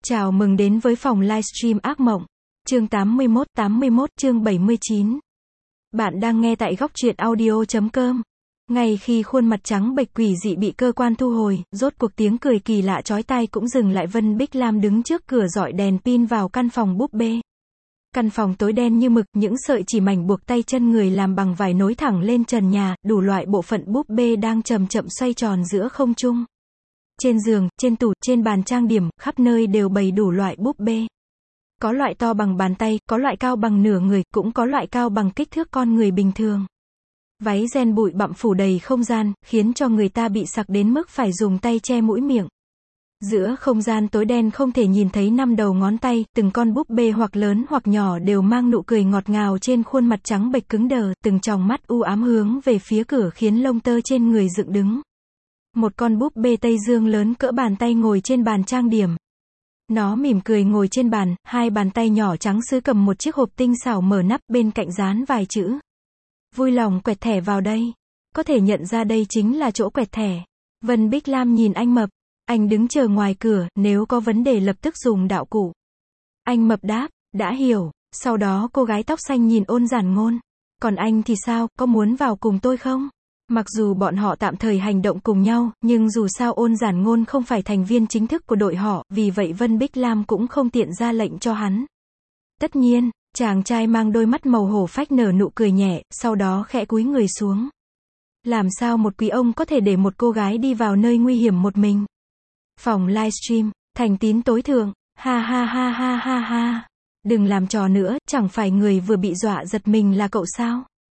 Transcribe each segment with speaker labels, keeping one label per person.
Speaker 1: Chào mừng đến với phòng livestream ác mộng. Chương 81 chương 79. Bạn đang nghe tại góc truyện audio.com. Ngay khi khuôn mặt trắng bệch quỷ dị bị cơ quan thu hồi, rốt cuộc tiếng cười kỳ lạ chói tai cũng dừng lại. Vân Bích Lam đứng trước cửa dọi đèn pin vào căn phòng búp bê. Căn phòng tối đen như mực, những sợi chỉ mảnh buộc tay chân người làm bằng vải nối thẳng lên trần nhà, đủ loại bộ phận búp bê đang chậm chậm xoay tròn giữa không trung. Trên giường, trên tủ, trên bàn trang điểm, khắp nơi đều bày đủ loại búp bê. Có loại to bằng bàn tay, có loại cao bằng nửa người, cũng có loại cao bằng kích thước con người bình thường. Váy ren bụi bặm phủ đầy không gian, khiến cho người ta bị sặc đến mức phải dùng tay che mũi miệng. Giữa không gian tối đen không thể nhìn thấy năm đầu ngón tay, từng con búp bê hoặc lớn hoặc nhỏ đều mang nụ cười ngọt ngào trên khuôn mặt trắng bệch cứng đờ, từng tròng mắt u ám hướng về phía cửa khiến lông tơ trên người dựng đứng. Một con búp bê Tây Dương lớn cỡ bàn tay ngồi trên bàn trang điểm. Nó mỉm cười ngồi trên bàn, hai bàn tay nhỏ trắng sứ cầm một chiếc hộp tinh xảo mở nắp, bên cạnh dán vài chữ. Vui lòng quẹt thẻ vào đây. Có thể nhận ra đây chính là chỗ quẹt thẻ. Vân Bích Lam nhìn anh Mập. Anh đứng chờ ngoài cửa, nếu có vấn đề lập tức dùng đạo cụ. Anh Mập đáp, đã hiểu. Sau đó cô gái tóc xanh nhìn Ôn Giản Ngôn. Còn anh thì sao, có muốn vào cùng tôi không? Mặc dù bọn họ tạm thời hành động cùng nhau, nhưng dù sao Ôn Giản Ngôn không phải thành viên chính thức của đội họ, vì vậy Vân Bích Lam cũng không tiện ra lệnh cho hắn. Tất nhiên, chàng trai mang đôi mắt màu hổ phách nở nụ cười nhẹ, sau đó khẽ cúi người xuống. Làm sao một quý ông có thể để một cô gái đi vào nơi nguy hiểm một mình? Phòng livestream, thành tín tối thượng, ha ha ha ha ha ha. Đừng làm trò nữa, chẳng phải người vừa bị dọa giật mình là cậu sao?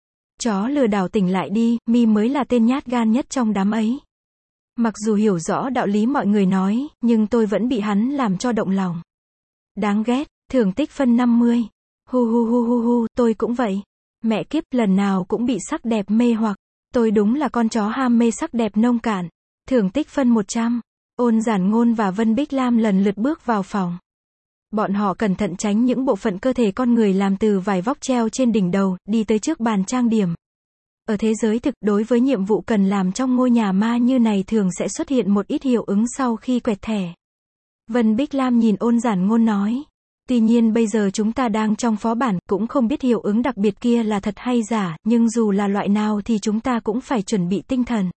Speaker 1: Chó lừa đảo tỉnh lại đi, mi mới là tên nhát gan nhất trong đám ấy. Mặc dù hiểu rõ đạo lý mọi người nói, nhưng tôi vẫn bị hắn làm cho động lòng. Đáng ghét, thưởng tích phân 50. Hu hu hu hu hu, tôi cũng vậy. Mẹ kiếp, lần nào cũng bị sắc đẹp mê hoặc. Tôi đúng là con chó ham mê sắc đẹp nông cạn. Thưởng tích phân 100. Ôn Giản Ngôn và Vân Bích Lam lần lượt bước vào phòng. Bọn họ cẩn thận tránh những bộ phận cơ thể con người làm từ vải vóc treo trên đỉnh đầu, đi tới trước bàn trang điểm. Ở thế giới thực, đối với nhiệm vụ cần làm trong ngôi nhà ma như này thường sẽ xuất hiện một ít hiệu ứng sau khi quẹt thẻ. Vân Bích Lam nhìn Ôn Giản Ngôn nói. Tuy nhiên bây giờ chúng ta đang trong phó bản, cũng không biết hiệu ứng đặc biệt kia là thật hay giả, nhưng dù là loại nào thì chúng ta cũng phải chuẩn bị tinh thần.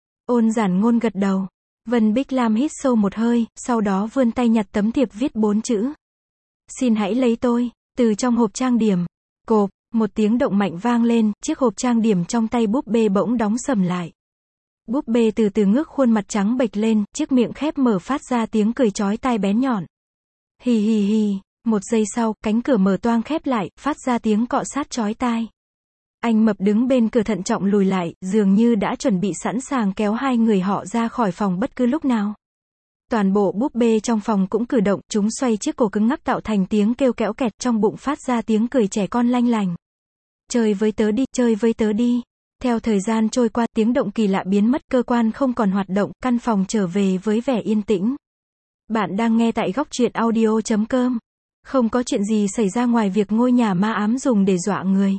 Speaker 1: Ôn Giản Ngôn gật đầu. Vân Bích Lam hít sâu một hơi, sau đó vươn tay nhặt tấm thiệp viết 4 chữ. Xin hãy lấy tôi, từ trong hộp trang điểm. Cộp, một tiếng động mạnh vang lên, chiếc hộp trang điểm trong tay búp bê bỗng đóng sầm lại. Búp bê từ từ ngước khuôn mặt trắng bệch lên, chiếc miệng khép mở phát ra tiếng cười chói tai bén nhọn. Hì hì hì, một giây sau, cánh cửa mở toang khép lại, phát ra tiếng cọ sát chói tai. Anh Mập đứng bên cửa thận trọng lùi lại, dường như đã chuẩn bị sẵn sàng kéo hai người họ ra khỏi phòng bất cứ lúc nào. Toàn bộ búp bê trong phòng cũng cử động, chúng xoay chiếc cổ cứng ngắc tạo thành tiếng kêu kéo kẹt, trong bụng phát ra tiếng cười trẻ con lanh lành. Chơi với tớ đi, chơi với tớ đi. Theo thời gian trôi qua, tiếng động kỳ lạ biến mất, cơ quan không còn hoạt động, căn phòng trở về với vẻ yên tĩnh. Bạn đang nghe tại góc truyện audio.com. Không có chuyện gì xảy ra ngoài việc ngôi nhà ma ám dùng để dọa người.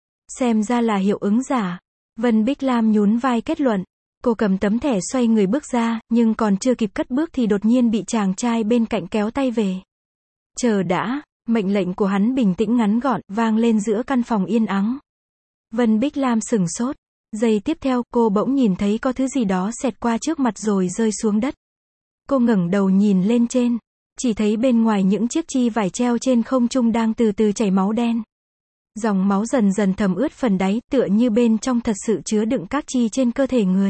Speaker 1: Xem ra là hiệu ứng giả. Vân Bích Lam nhún vai kết luận. Cô cầm tấm thẻ xoay người bước ra, nhưng còn chưa kịp cất bước thì đột nhiên bị chàng trai bên cạnh kéo tay về. Chờ đã, mệnh lệnh của hắn bình tĩnh ngắn gọn, vang lên giữa căn phòng yên ắng. Vân Bích Lam sửng sốt. Giây tiếp theo, cô bỗng nhìn thấy có thứ gì đó xẹt qua trước mặt rồi rơi xuống đất. Cô ngẩng đầu nhìn lên trên. Chỉ thấy bên ngoài những chiếc chi vải treo trên không trung đang từ từ chảy máu đen. Dòng máu dần dần thấm ướt phần đáy, tựa như bên trong thật sự chứa đựng các chi trên cơ thể người.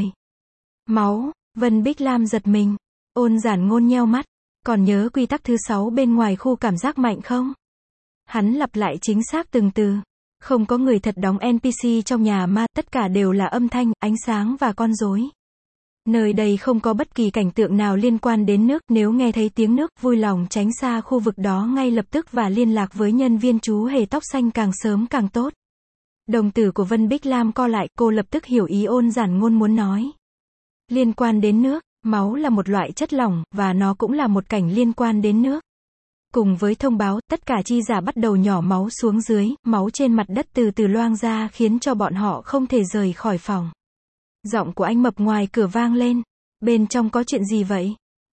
Speaker 1: Máu, Vân Bích Lam giật mình. Ôn Giản Ngôn nheo mắt. Còn nhớ quy tắc thứ 6 bên ngoài khu cảm giác mạnh không? Hắn lặp lại chính xác từng từ. Không có người thật đóng NPC trong nhà ma, tất cả đều là âm thanh, ánh sáng và con rối. Nơi đây không có bất kỳ cảnh tượng nào liên quan đến nước, nếu nghe thấy tiếng nước, vui lòng tránh xa khu vực đó ngay lập tức và liên lạc với nhân viên chú hề tóc xanh càng sớm càng tốt. Đồng tử của Vân Bích Lam co lại, cô lập tức hiểu ý Ôn Giản Ngôn muốn nói. Liên quan đến nước, máu là một loại chất lỏng, và nó cũng là một cảnh liên quan đến nước. Cùng với thông báo, tất cả chi giả bắt đầu nhỏ máu xuống dưới, máu trên mặt đất từ từ loang ra khiến cho bọn họ không thể rời khỏi phòng. Giọng của anh Mập ngoài cửa vang lên. Bên trong có chuyện gì vậy?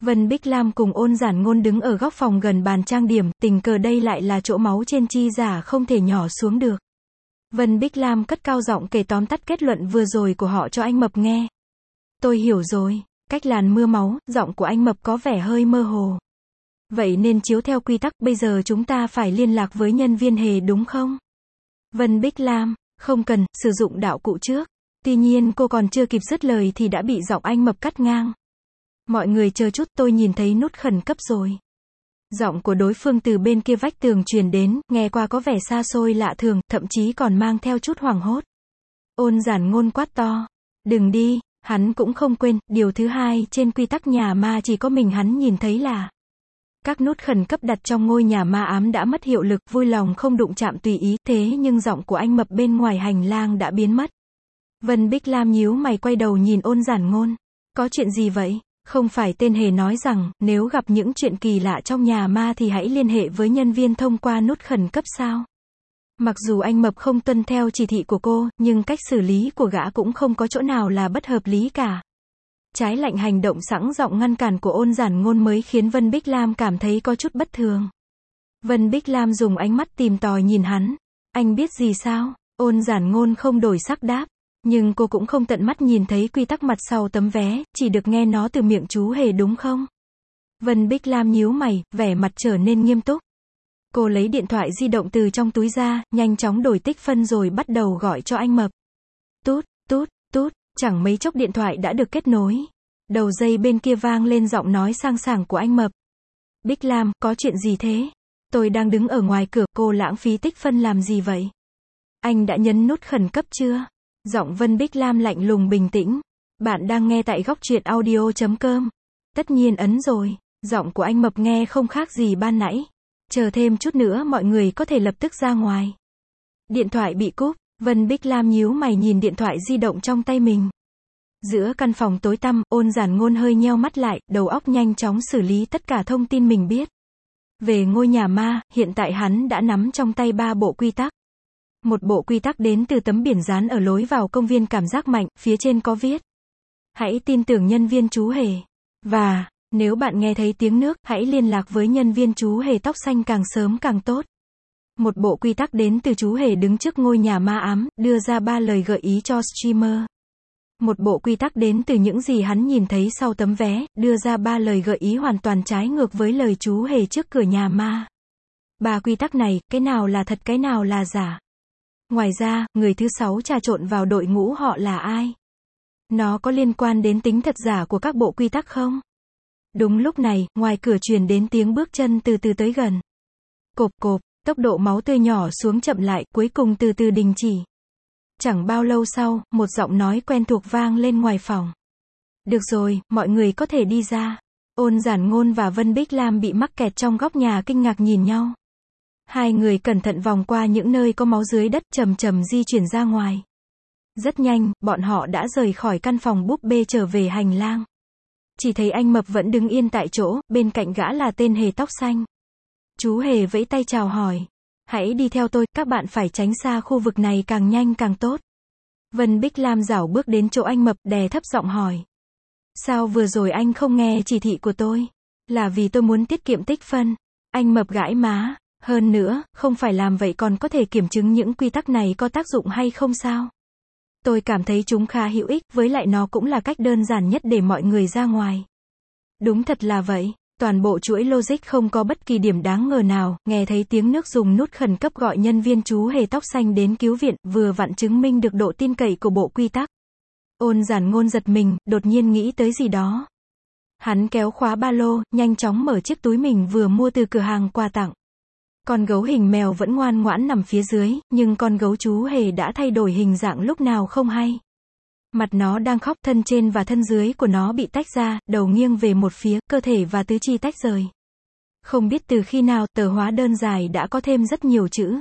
Speaker 1: Vân Bích Lam cùng Ôn Giản Ngôn đứng ở góc phòng gần bàn trang điểm, tình cờ đây lại là chỗ máu trên chi giả không thể nhỏ xuống được. Vân Bích Lam cất cao giọng kể tóm tắt kết luận vừa rồi của họ cho anh Mập nghe. Tôi hiểu rồi, cách làn mưa máu, giọng của anh Mập có vẻ hơi mơ hồ. Vậy nên chiếu theo quy tắc, bây giờ chúng ta phải liên lạc với nhân viên hề đúng không? Vân Bích Lam, không cần, sử dụng đạo cụ trước. Tuy nhiên cô còn chưa kịp dứt lời thì đã bị giọng anh Mập cắt ngang. Mọi người chờ chút, tôi nhìn thấy nút khẩn cấp rồi. Giọng của đối phương từ bên kia vách tường truyền đến, nghe qua có vẻ xa xôi lạ thường, thậm chí còn mang theo chút hoảng hốt. Ôn Giản Ngôn quát to. Đừng đi, hắn cũng không quên, điều thứ hai trên quy tắc nhà ma chỉ có mình hắn nhìn thấy là các nút khẩn cấp đặt trong ngôi nhà ma ám đã mất hiệu lực, vui lòng không đụng chạm tùy ý, thế nhưng giọng của anh Mập bên ngoài hành lang đã biến mất. Vân Bích Lam nhíu mày quay đầu nhìn Ôn Giản Ngôn. Có chuyện gì vậy? Không phải tên hề nói rằng, nếu gặp những chuyện kỳ lạ trong nhà ma thì hãy liên hệ với nhân viên thông qua nút khẩn cấp sao? Mặc dù anh Mập không tuân theo chỉ thị của cô, nhưng cách xử lý của gã cũng không có chỗ nào là bất hợp lý cả. Trái lạnh hành động sẵn giọng ngăn cản của Ôn Giản Ngôn mới khiến Vân Bích Lam cảm thấy có chút bất thường. Vân Bích Lam dùng ánh mắt tìm tòi nhìn hắn. Anh biết gì sao? Ôn Giản Ngôn không đổi sắc đáp. Nhưng cô cũng không tận mắt nhìn thấy quy tắc mặt sau tấm vé, chỉ được nghe nó từ miệng chú hề đúng không? Vân Bích Lam nhíu mày, vẻ mặt trở nên nghiêm túc. Cô lấy điện thoại di động từ trong túi ra, nhanh chóng đổi tích phân rồi bắt đầu gọi cho anh Mập. Tút, tút, tút, chẳng mấy chốc điện thoại đã được kết nối. Đầu dây bên kia vang lên giọng nói sang sảng của anh Mập. Bích Lam, có chuyện gì thế? Tôi đang đứng ở ngoài cửa, cô lãng phí tích phân làm gì vậy? Anh đã nhấn nút khẩn cấp chưa? Giọng Vân Bích Lam lạnh lùng bình tĩnh. Bạn đang nghe tại góc truyện audio.com. Tất nhiên ấn rồi. Giọng của anh Mập nghe không khác gì ban nãy. Chờ thêm chút nữa mọi người có thể lập tức ra ngoài. Điện thoại bị cúp. Vân Bích Lam nhíu mày nhìn điện thoại di động trong tay mình. Giữa căn phòng tối tăm, Ôn Giản Ngôn hơi nheo mắt lại, đầu óc nhanh chóng xử lý tất cả thông tin mình biết. Về ngôi nhà ma, hiện tại hắn đã nắm trong tay 3 bộ quy tắc. Một bộ quy tắc đến từ tấm biển dán ở lối vào công viên cảm giác mạnh, phía trên có viết. Hãy tin tưởng nhân viên chú hề. Và, nếu bạn nghe thấy tiếng nước, hãy liên lạc với nhân viên chú hề tóc xanh càng sớm càng tốt. Một bộ quy tắc đến từ chú hề đứng trước ngôi nhà ma ám, đưa ra 3 lời gợi ý cho streamer. Một bộ quy tắc đến từ những gì hắn nhìn thấy sau tấm vé, đưa ra 3 lời gợi ý hoàn toàn trái ngược với lời chú hề trước cửa nhà ma. 3 quy tắc này, cái nào là thật cái nào là giả? Ngoài ra, người thứ 6 trà trộn vào đội ngũ họ là ai? Nó có liên quan đến tính thật giả của các bộ quy tắc không? Đúng lúc này, ngoài cửa truyền đến tiếng bước chân từ từ tới gần. Cộp cộp, tốc độ máu tươi nhỏ xuống chậm lại, cuối cùng từ từ đình chỉ. Chẳng bao lâu sau, một giọng nói quen thuộc vang lên ngoài phòng. Được rồi, mọi người có thể đi ra. Ôn Giản Ngôn và Vân Bích Lam bị mắc kẹt trong góc nhà kinh ngạc nhìn nhau. Hai người cẩn thận vòng qua những nơi có máu dưới đất, chậm chậm di chuyển ra ngoài. Rất nhanh, bọn họ đã rời khỏi căn phòng búp bê trở về hành lang. Chỉ thấy anh Mập vẫn đứng yên tại chỗ, bên cạnh gã là tên hề tóc xanh. Chú hề vẫy tay chào hỏi. Hãy đi theo tôi, các bạn phải tránh xa khu vực này càng nhanh càng tốt. Vân Bích Lam rảo bước đến chỗ anh Mập, đè thấp giọng hỏi. Sao vừa rồi anh không nghe chỉ thị của tôi? Là vì tôi muốn tiết kiệm tích phân. Anh Mập gãi má. Hơn nữa, không phải làm vậy còn có thể kiểm chứng những quy tắc này có tác dụng hay không sao? Tôi cảm thấy chúng khá hữu ích, với lại nó cũng là cách đơn giản nhất để mọi người ra ngoài. Đúng thật là vậy. Toàn bộ chuỗi logic không có bất kỳ điểm đáng ngờ nào, nghe thấy tiếng nước dùng nút khẩn cấp gọi nhân viên chú hề tóc xanh đến cứu viện, vừa vặn chứng minh được độ tin cậy của bộ quy tắc. Ôn Giản Ngôn giật mình, đột nhiên nghĩ tới gì đó. Hắn kéo khóa ba lô, nhanh chóng mở chiếc túi mình vừa mua từ cửa hàng quà tặng. Con gấu hình mèo vẫn ngoan ngoãn nằm phía dưới, nhưng con gấu chú hề đã thay đổi hình dạng lúc nào không hay. Mặt nó đang khóc, thân trên và thân dưới của nó bị tách ra, đầu nghiêng về một phía, cơ thể và tứ chi tách rời. Không biết từ khi nào, tờ hóa đơn dài đã có thêm rất nhiều chữ.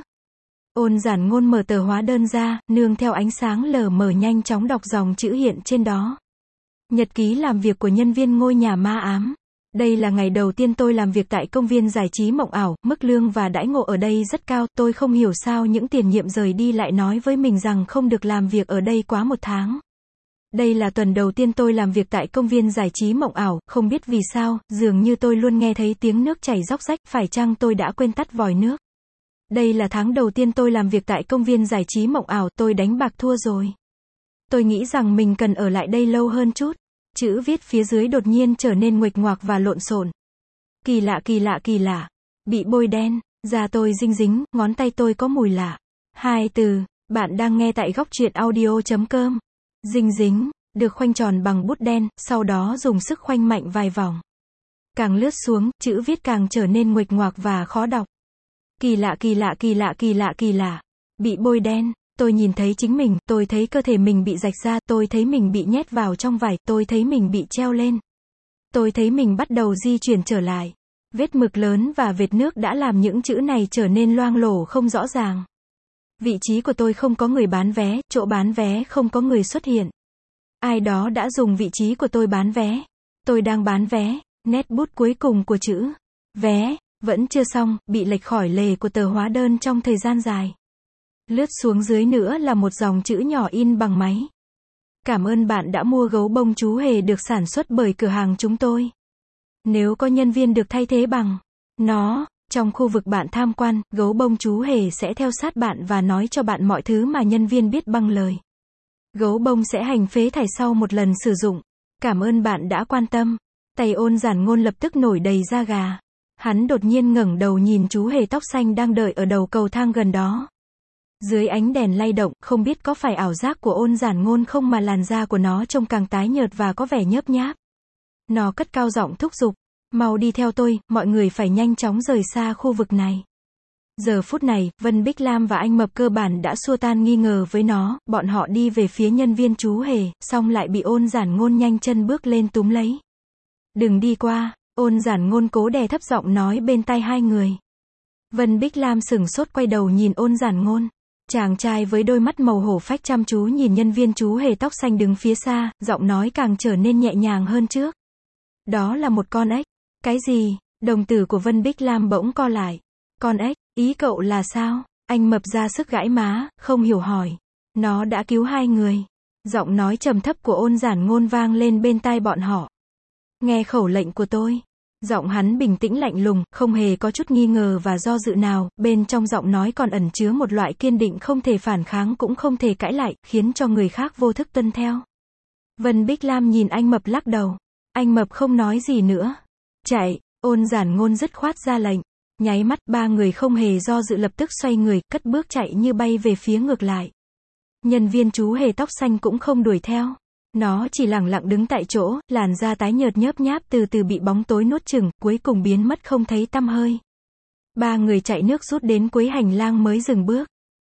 Speaker 1: Ôn Giản Ngôn mở tờ hóa đơn ra, nương theo ánh sáng lờ mờ nhanh chóng đọc dòng chữ hiện trên đó. Nhật ký làm việc của nhân viên ngôi nhà ma ám. Đây là ngày đầu tiên tôi làm việc tại công viên giải trí mộng ảo, mức lương và đãi ngộ ở đây rất cao, tôi không hiểu sao những tiền nhiệm rời đi lại nói với mình rằng không được làm việc ở đây quá 1 tháng. Đây là tuần đầu tiên tôi làm việc tại công viên giải trí mộng ảo, không biết vì sao, dường như tôi luôn nghe thấy tiếng nước chảy róc rách, phải chăng tôi đã quên tắt vòi nước? Đây là tháng đầu tiên tôi làm việc tại công viên giải trí mộng ảo, tôi đánh bạc thua rồi. Tôi nghĩ rằng mình cần ở lại đây lâu hơn chút. Chữ viết phía dưới đột nhiên trở nên nguệch ngoạc và lộn xộn. Kỳ lạ kỳ lạ kỳ lạ. Bị bôi đen, da tôi dinh dính, ngón tay tôi có mùi lạ. Hai từ, bạn đang nghe tại góc truyện audio.com. Dinh dính, được khoanh tròn bằng bút đen, sau đó dùng sức khoanh mạnh vài vòng. Càng lướt xuống, chữ viết càng trở nên nguệch ngoạc và khó đọc. Kỳ lạ kỳ lạ kỳ lạ kỳ lạ kỳ lạ. Bị bôi đen, tôi nhìn thấy chính mình, tôi thấy cơ thể mình bị rạch ra, tôi thấy mình bị nhét vào trong vải, tôi thấy mình bị treo lên. Tôi thấy mình bắt đầu di chuyển trở lại. Vết mực lớn và vệt nước đã làm những chữ này trở nên loang lổ không rõ ràng. Vị trí của tôi không có người bán vé, chỗ bán vé không có người xuất hiện. Ai đó đã dùng vị trí của tôi bán vé. Tôi đang bán vé, nét bút cuối cùng của chữ vé vẫn chưa xong, bị lệch khỏi lề của tờ hóa đơn trong thời gian dài. Lướt xuống dưới nữa là một dòng chữ nhỏ in bằng máy. Cảm ơn bạn đã mua gấu bông chú hề được sản xuất bởi cửa hàng chúng tôi. Nếu có nhân viên được thay thế bằng nó, trong khu vực bạn tham quan, gấu bông chú hề sẽ theo sát bạn và nói cho bạn mọi thứ mà nhân viên biết bằng lời. Gấu bông sẽ hành phế thải sau một lần sử dụng. Cảm ơn bạn đã quan tâm. Tay Ôn Giản Ngôn lập tức nổi đầy da gà. Hắn đột nhiên ngẩng đầu nhìn chú hề tóc xanh đang đợi ở đầu cầu thang gần đó. Dưới ánh đèn lay động, không biết có phải ảo giác của Ôn Giản Ngôn không mà làn da của nó trông càng tái nhợt và có vẻ nhớp nháp. Nó cất cao giọng thúc giục. Mau đi theo tôi, mọi người phải nhanh chóng rời xa khu vực này. Giờ phút này, Vân Bích Lam và anh Mập cơ bản đã xua tan nghi ngờ với nó, bọn họ đi về phía nhân viên chú hề, xong lại bị Ôn Giản Ngôn nhanh chân bước lên túm lấy. Đừng đi qua, Ôn Giản Ngôn cố đè thấp giọng nói bên tai hai người. Vân Bích Lam sửng sốt quay đầu nhìn Ôn Giản Ngôn. Chàng trai với đôi mắt màu hổ phách chăm chú nhìn nhân viên chú hề tóc xanh đứng phía xa, giọng nói càng trở nên nhẹ nhàng hơn trước. Đó là một con ếch. Cái gì? Đồng tử của Vân Bích Lam bỗng co lại. Con ếch, ý cậu là sao? Anh Mập ra sức gãi má, không hiểu hỏi. Nó đã cứu hai người. Giọng nói trầm thấp của Ôn Giản Ngôn vang lên bên tai bọn họ. Nghe khẩu lệnh của tôi. Giọng hắn bình tĩnh lạnh lùng, không hề có chút nghi ngờ và do dự nào, bên trong giọng nói còn ẩn chứa một loại kiên định không thể phản kháng cũng không thể cãi lại, khiến cho người khác vô thức tuân theo. Vân Bích Lam nhìn anh Mập lắc đầu. Anh Mập không nói gì nữa. Chạy, Ôn Giản Ngôn dứt khoát ra lệnh. Nháy mắt, ba người không hề do dự lập tức xoay người, cất bước chạy như bay về phía ngược lại. Nhân viên chú hề tóc xanh cũng không đuổi theo. Nó chỉ lẳng lặng đứng tại chỗ, làn da tái nhợt nhớp nháp từ từ bị bóng tối nuốt chửng, cuối cùng biến mất không thấy tăm hơi. Ba người chạy nước rút đến cuối hành lang mới dừng bước.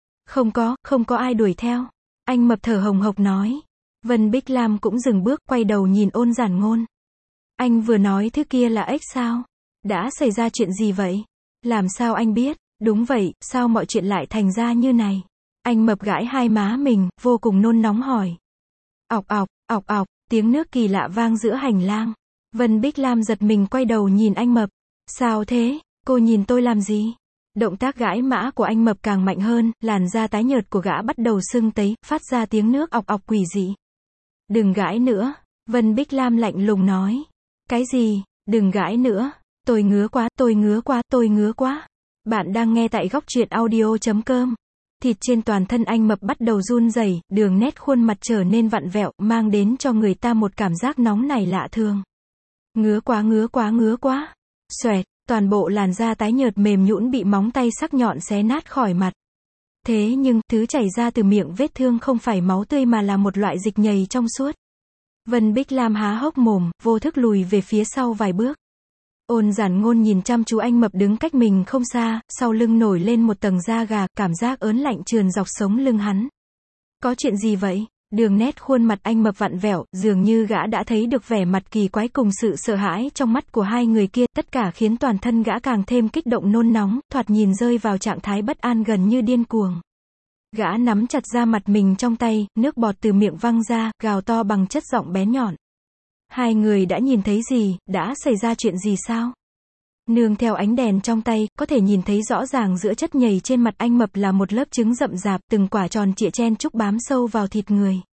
Speaker 1: Không có ai đuổi theo. Anh Mập thở hồng hộc nói. Vân Bích Lam cũng dừng bước, quay đầu nhìn Ôn Giản Ngôn. Anh vừa nói thứ kia là ếch sao? Đã xảy ra chuyện gì vậy? Làm sao anh biết? Đúng vậy, sao mọi chuyện lại thành ra như này? Anh Mập gãi hai má mình, vô cùng nôn nóng hỏi. Ọc ọc, ọc ọc, tiếng nước kỳ lạ vang giữa hành lang. Vân Bích Lam giật mình quay đầu nhìn anh Mập. Sao thế? Cô nhìn tôi làm gì? Động tác gãi mã của anh Mập càng mạnh hơn, làn da tái nhợt của gã bắt đầu sưng tấy, phát ra tiếng nước ọc ọc quỷ dị. Đừng gãi nữa, Vân Bích Lam lạnh lùng nói. Cái gì? Đừng gãi nữa. Tôi ngứa quá, tôi ngứa quá, tôi ngứa quá. Bạn đang nghe tại góc truyện audio.com. Thịt trên toàn thân anh Mập bắt đầu run rẩy, đường nét khuôn mặt trở nên vặn vẹo, mang đến cho người ta một cảm giác nóng nảy lạ thường. Ngứa quá ngứa quá ngứa quá. Xoẹt, toàn bộ làn da tái nhợt mềm nhũn bị móng tay sắc nhọn xé nát khỏi mặt. Thế nhưng, thứ chảy ra từ miệng vết thương không phải máu tươi mà là một loại dịch nhầy trong suốt. Vân Bích Lam há hốc mồm, vô thức lùi về phía sau vài bước. Ôn Giản Ngôn nhìn chăm chú anh Mập đứng cách mình không xa, sau lưng nổi lên một tầng da gà, cảm giác ớn lạnh trườn dọc sống lưng hắn. Có chuyện gì vậy? Đường nét khuôn mặt anh Mập vặn vẹo, dường như gã đã thấy được vẻ mặt kỳ quái cùng sự sợ hãi trong mắt của hai người kia, tất cả khiến toàn thân gã càng thêm kích động nôn nóng, thoạt nhìn rơi vào trạng thái bất an gần như điên cuồng. Gã nắm chặt da mặt mình trong tay, nước bọt từ miệng văng ra, gào to bằng chất giọng bén nhọn. Hai người đã nhìn thấy gì, đã xảy ra chuyện gì sao? Nương theo ánh đèn trong tay, có thể nhìn thấy rõ ràng giữa chất nhầy trên mặt anh Mập là một lớp trứng rậm rạp, từng quả tròn trịa chen chúc bám sâu vào thịt người.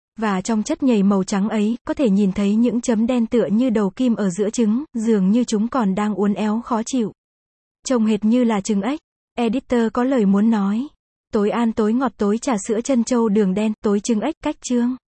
Speaker 1: Và trong chất nhầy màu trắng ấy, có thể nhìn thấy những chấm đen tựa như đầu kim ở giữa trứng, dường như chúng còn đang uốn éo khó chịu. Trông hệt như là trứng ếch. Editor có lời muốn nói. Tối an tối ngọt tối trà sữa trân châu đường đen, tối trứng ếch cách chương.